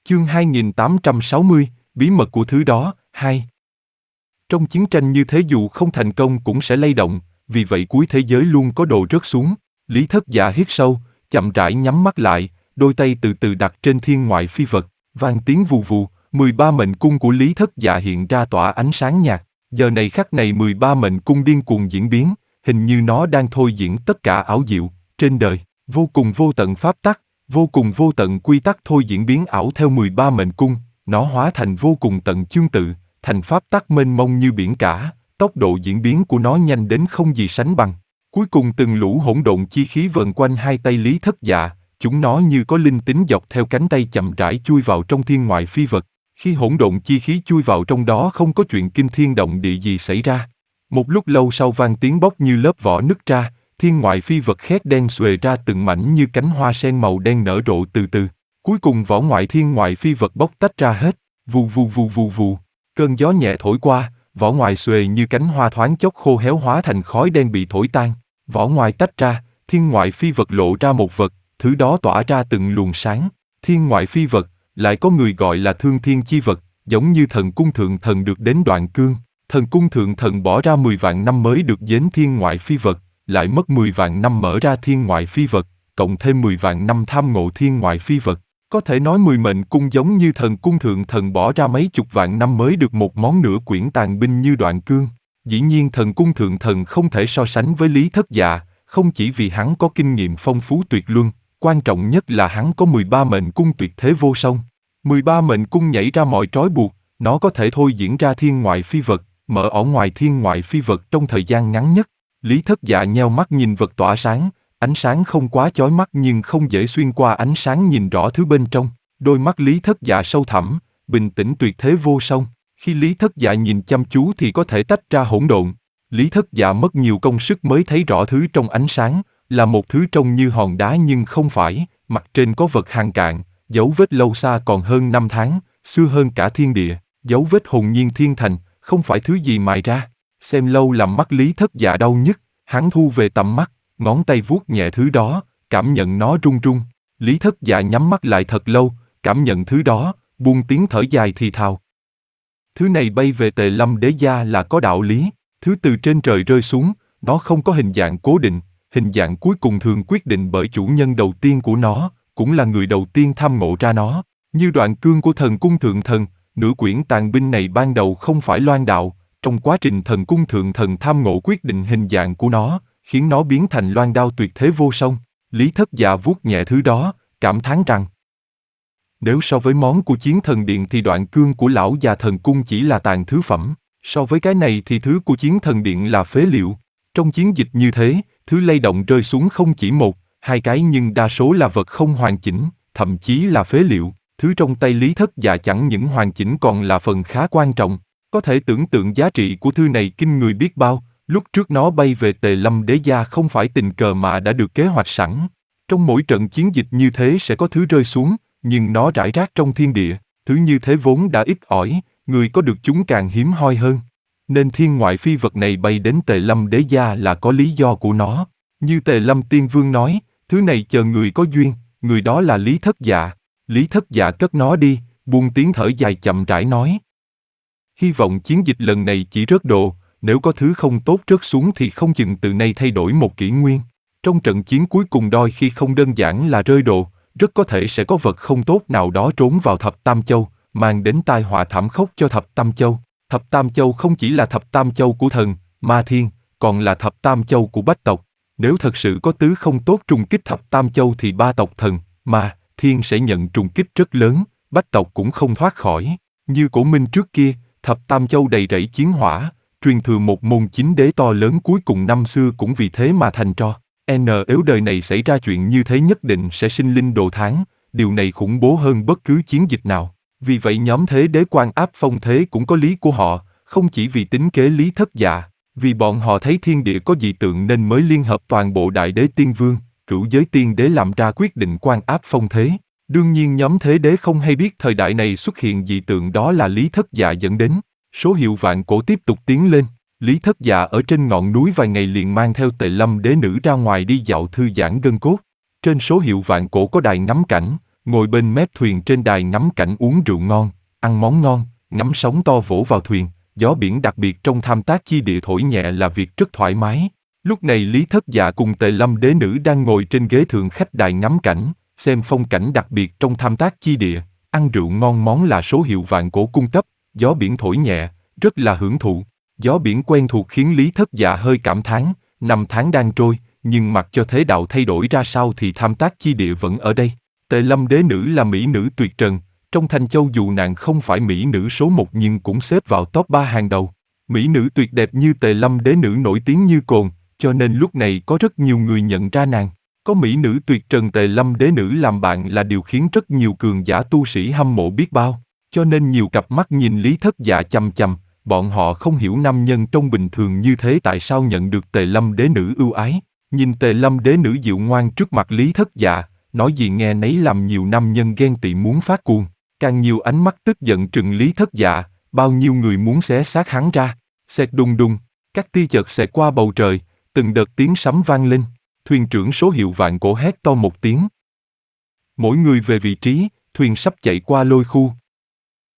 Chương 2860, Bí mật của thứ đó, 2. Trong chiến tranh như thế dù không thành công cũng sẽ lay động, vì vậy cuối thế giới luôn có đồ rớt xuống. Lý Thất Dạ hít sâu, chậm rãi nhắm mắt lại, đôi tay từ từ đặt trên thiên ngoại phi vật, vang tiếng vù vù, 13 mệnh cung của Lý Thất Dạ hiện ra tỏa ánh sáng nhạt. Giờ này khắc này 13 mệnh cung điên cuồng diễn biến, hình như nó đang thôi diễn tất cả ảo diệu trên đời, vô cùng vô tận pháp tắc, vô cùng vô tận quy tắc thôi diễn biến ảo theo 13 mệnh cung, nó hóa thành vô cùng tận chương tự, thành pháp tắc mênh mông như biển cả, tốc độ diễn biến của nó nhanh đến không gì sánh bằng. Cuối cùng từng lũ hỗn độn chi khí vần quanh hai tay Lý Thất Dạ, chúng nó như có linh tính dọc theo cánh tay chậm rãi chui vào trong thiên ngoại phi vật. Khi hỗn độn chi khí chui vào trong đó không có chuyện kinh thiên động địa gì xảy ra. Một lúc lâu sau vang tiếng bốc như lớp vỏ nứt ra, thiên ngoại phi vật khét đen xuề ra từng mảnh như cánh hoa sen màu đen nở rộ từ từ. Cuối cùng vỏ ngoại thiên ngoại phi vật bốc tách ra hết, vù vù vù vù vù. Cơn gió nhẹ thổi qua, vỏ ngoài xuề như cánh hoa thoáng chốc khô héo hóa thành khói đen bị thổi tan. Vỏ ngoài tách ra, thiên ngoại phi vật lộ ra một vật, thứ đó tỏa ra từng luồng sáng. Thiên ngoại phi vật, lại có người gọi là thương thiên chi vật, giống như thần cung thượng thần được đến đoạn cương. Thần cung thượng thần bỏ ra 10 vạn năm mới được đến thiên ngoại phi vật, lại mất 10 vạn năm mở ra thiên ngoại phi vật, cộng thêm 10 vạn năm tham ngộ thiên ngoại phi vật. Có thể nói 10 mệnh cung giống như thần cung thượng thần bỏ ra mấy chục vạn năm mới được một món nửa quyển tàn binh như đoạn cương. Dĩ nhiên thần cung thượng thần không thể so sánh với Lý Thất Dạ, không chỉ vì hắn có kinh nghiệm phong phú tuyệt luân, quan trọng nhất là hắn có 13 mệnh cung tuyệt thế vô song. 13 mệnh cung nhảy ra mọi trói buộc, nó có thể thôi diễn ra thiên ngoại phi vật, mở ở ngoài thiên ngoại phi vật trong thời gian ngắn nhất. Lý Thất Dạ nheo mắt nhìn vật tỏa sáng, ánh sáng không quá chói mắt nhưng không dễ xuyên qua ánh sáng nhìn rõ thứ bên trong. Đôi mắt Lý Thất Dạ sâu thẳm, bình tĩnh tuyệt thế vô song. Khi Lý Thất Dạ nhìn chăm chú thì có thể tách ra hỗn độn. Lý Thất Dạ mất nhiều công sức mới thấy rõ thứ trong ánh sáng, là một thứ trông như hòn đá nhưng không phải, mặt trên có vật hàn cạn, dấu vết lâu xa còn hơn 5 tháng, xưa hơn cả thiên địa, dấu vết hồn nhiên thiên thành, không phải thứ gì mài ra. Xem lâu làm mắt Lý Thất Dạ đau nhức, hắn thu về tầm mắt, ngón tay vuốt nhẹ thứ đó, cảm nhận nó run run. Lý Thất Dạ nhắm mắt lại thật lâu, cảm nhận thứ đó, buông tiếng thở dài thì thào. Thứ này bay về Tề Lâm Đế Gia là có đạo lý, thứ từ trên trời rơi xuống, nó không có hình dạng cố định, hình dạng cuối cùng thường quyết định bởi chủ nhân đầu tiên của nó, cũng là người đầu tiên tham ngộ ra nó. Như đoạn cương của thần cung thượng thần, nửa quyển tàn binh này ban đầu không phải loan đạo, trong quá trình thần cung thượng thần tham ngộ quyết định hình dạng của nó, khiến nó biến thành loan đao tuyệt thế vô song. Lý Thất Dạ vuốt nhẹ thứ đó, cảm thán rằng nếu so với món của chiến thần điện thì đoạn cương của lão già thần cung chỉ là tàn thứ phẩm, so với cái này thì thứ của chiến thần điện là phế liệu. Trong chiến dịch như thế, thứ lay động rơi xuống không chỉ một, hai cái nhưng đa số là vật không hoàn chỉnh, thậm chí là phế liệu. Thứ trong tay Lý Thất Dạ chẳng những hoàn chỉnh còn là phần khá quan trọng. Có thể tưởng tượng giá trị của thư này kinh người biết bao, lúc trước nó bay về Tề Lâm Đế Gia không phải tình cờ mà đã được kế hoạch sẵn. Trong mỗi trận chiến dịch như thế sẽ có thứ rơi xuống, nhưng nó rải rác trong thiên địa, thứ như thế vốn đã ít ỏi, người có được chúng càng hiếm hoi hơn. Nên thiên ngoại phi vật này bay đến Tề Lâm Đế Gia là có lý do của nó. Như Tề Lâm Tiên Vương nói, thứ này chờ người có duyên, người đó là Lý Thất Dạ. Lý Thất Dạ cất nó đi, buông tiếng thở dài chậm rãi nói. Hy vọng chiến dịch lần này chỉ rớt đồ, nếu có thứ không tốt rớt xuống thì không chừng từ nay thay đổi một kỷ nguyên. Trong trận chiến cuối cùng đôi khi không đơn giản là rơi đồ, rất có thể sẽ có vật không tốt nào đó trốn vào Thập Tam Châu, mang đến tai họa thảm khốc cho Thập Tam Châu. Thập Tam Châu không chỉ là Thập Tam Châu của thần, ma thiên, còn là Thập Tam Châu của bách tộc. Nếu thật sự có tứ không tốt trùng kích Thập Tam Châu thì ba tộc thần, ma, thiên sẽ nhận trùng kích rất lớn, bách tộc cũng không thoát khỏi. Như Cổ Minh trước kia, Thập Tam Châu đầy rẫy chiến hỏa, truyền thừa một môn chính đế to lớn cuối cùng năm xưa cũng vì thế mà thành tro. Nếu đời này xảy ra chuyện như thế nhất định sẽ sinh linh đồ thán, điều này khủng bố hơn bất cứ chiến dịch nào. Vì vậy nhóm thế đế quan áp phong thế cũng có lý của họ, không chỉ vì tính kế Lý Thất Dạ, vì bọn họ thấy thiên địa có dị tượng nên mới liên hợp toàn bộ đại đế tiên vương, cửu giới tiên đế làm ra quyết định quan áp phong thế. Đương nhiên nhóm thế đế không hay biết thời đại này xuất hiện dị tượng đó là Lý Thất Dạ dẫn đến. Số hiệu vạn cổ tiếp tục tiến lên. Lý Thất Dạ ở trên ngọn núi vài ngày liền mang theo Tề Lâm đế nữ ra ngoài đi dạo thư giãn gân cốt. Trên số hiệu vạn cổ có đài ngắm cảnh, ngồi bên mép thuyền trên đài ngắm cảnh uống rượu ngon, ăn món ngon, ngắm sóng to vỗ vào thuyền, gió biển đặc biệt trong Tham Tác Chi Địa thổi nhẹ là việc rất thoải mái. Lúc này Lý Thất Dạ cùng Tề Lâm Đế Nữ đang ngồi trên ghế thượng khách đài ngắm cảnh, xem phong cảnh đặc biệt trong Tham Tác Chi Địa, ăn rượu ngon món là số hiệu vạn cổ cung cấp, gió biển thổi nhẹ, rất là hưởng thụ. Gió biển quen thuộc khiến Lý Thất Dạ hơi cảm thán, năm tháng đang trôi, nhưng mặc cho thế đạo thay đổi ra sao thì Tham Tác Chi Địa vẫn ở đây. Tề Lâm Đế Nữ là mỹ nữ tuyệt trần, trong Thanh Châu dù nàng không phải mỹ nữ số 1 nhưng cũng xếp vào top 3 hàng đầu. Mỹ nữ tuyệt đẹp như Tề Lâm Đế Nữ nổi tiếng như cồn, cho nên lúc này có rất nhiều người nhận ra nàng. Có mỹ nữ tuyệt trần Tề Lâm Đế Nữ làm bạn là điều khiến rất nhiều cường giả tu sĩ hâm mộ biết bao, cho nên nhiều cặp mắt nhìn Lý Thất Dạ chằm chằm, bọn họ không hiểu nam nhân trong bình thường như thế tại sao nhận được Tề Lâm Đế Nữ ưu ái. Nhìn Tề Lâm Đế Nữ dịu ngoan trước mặt Lý Thất Dạ, nói gì nghe nấy làm nhiều nam nhân ghen tị muốn phát cuồng, càng nhiều ánh mắt tức giận trừng Lý Thất Dạ, bao nhiêu người muốn xé xác hắn ra. Xẹt đùng đùng, các tia chợt xẹt qua bầu trời, từng đợt tiếng sấm vang lên, thuyền trưởng số hiệu vạn cổ hét to một tiếng. Mỗi người về vị trí, thuyền sắp chạy qua lôi khu.